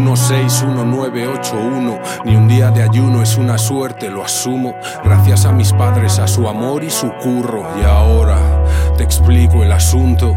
161981. Ni un día de ayuno es una suerte, lo asumo. Gracias a mis padres, a su amor y su curro. Y ahora te explico el asunto.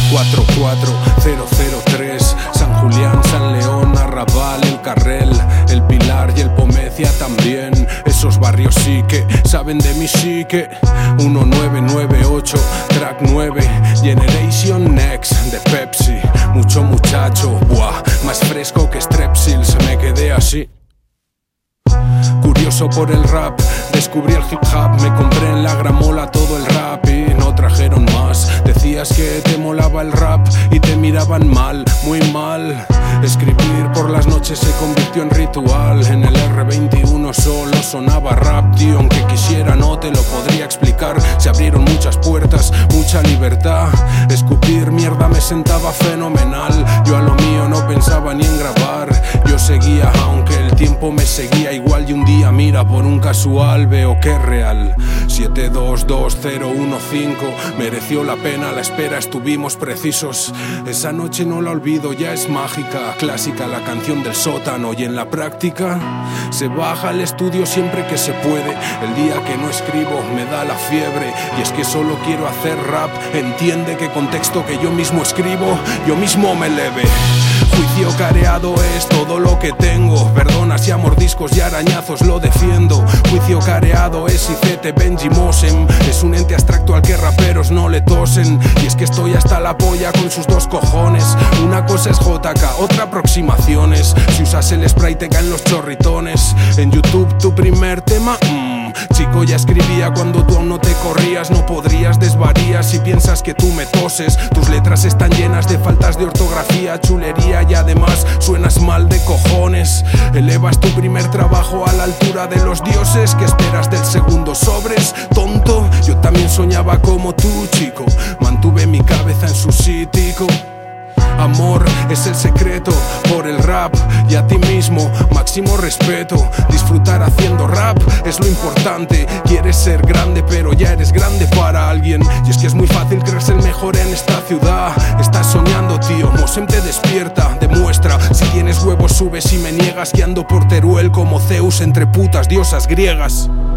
44003, San Julián, San León, Arrabal, El Carrel, El Pilar y El Pomecia también. Esos barrios sí que saben de mi psique. 1998, track 9, Generation Next de Pepsi. Mucho muchacho, buah, más fresco que Strepsils, me quedé así. Curioso por el rap, descubrí el hip hop, me compré en la gramola todo el rap y no trajeron más. Decías que te molaba el rap y te miraban mal, muy mal. Escribir por las noches se convirtió en ritual. En el R21 solo sonaba rap, tío. Aunque quisiera no te lo podría explicar. Se abrieron muchas puertas, mucha libertad. Escupir mierda me sentaba fenomenal. Yo a lo mío no pensaba ni en grabar. Yo seguía aunque el tiempo me seguía igual. Y un día mira por un casual veo que es real. 722015 mereció la pena la espera, estuvimos precisos. Esa noche no la olvido, ya es mágica. Clásica la canción del sótano y en la práctica se baja al estudio siempre que se puede. El día que no escribo me da la fiebre y es que solo quiero hacer rap. Entiende que con texto que yo mismo escribo, yo mismo me eleve. Juicio careado es todo lo que tengo. Perdonas y a mordiscos y arañazos lo defiendo. Juicio careado es Icete Benji Mosem. Es un ente abstracto al que raperos no le tosen. Y es que estoy hasta la polla con sus dos cojones. Una cosa es JK, otra aproximaciones. Si usas el spray te caen los chorritones. En YouTube tu primer tema, chico ya escribía cuando tú aún no te corrías. No podrías, desvarías si piensas que tú me toses. Tus letras están llenas de faltas de ortografía, chulería y además suenas mal de cojones. Elevas tu primer trabajo a la altura de los dioses. ¿Qué esperas del segundo? ¿Sobres, tonto? Yo también soñaba como tú, chico. Mantuve mi cabeza en su sitio. Amor es el secreto por el rap y a ti mismo máximo respeto. Disfrutar haciendo rap es lo importante. Quieres ser grande pero ya eres grande para alguien. Y es que es muy fácil creerse el mejor en esta ciudad. Estás soñando, tío, Mosem te despierta. Demuestra, si tienes huevos subes y me niegas que ando por Teruel como Zeus entre putas diosas griegas.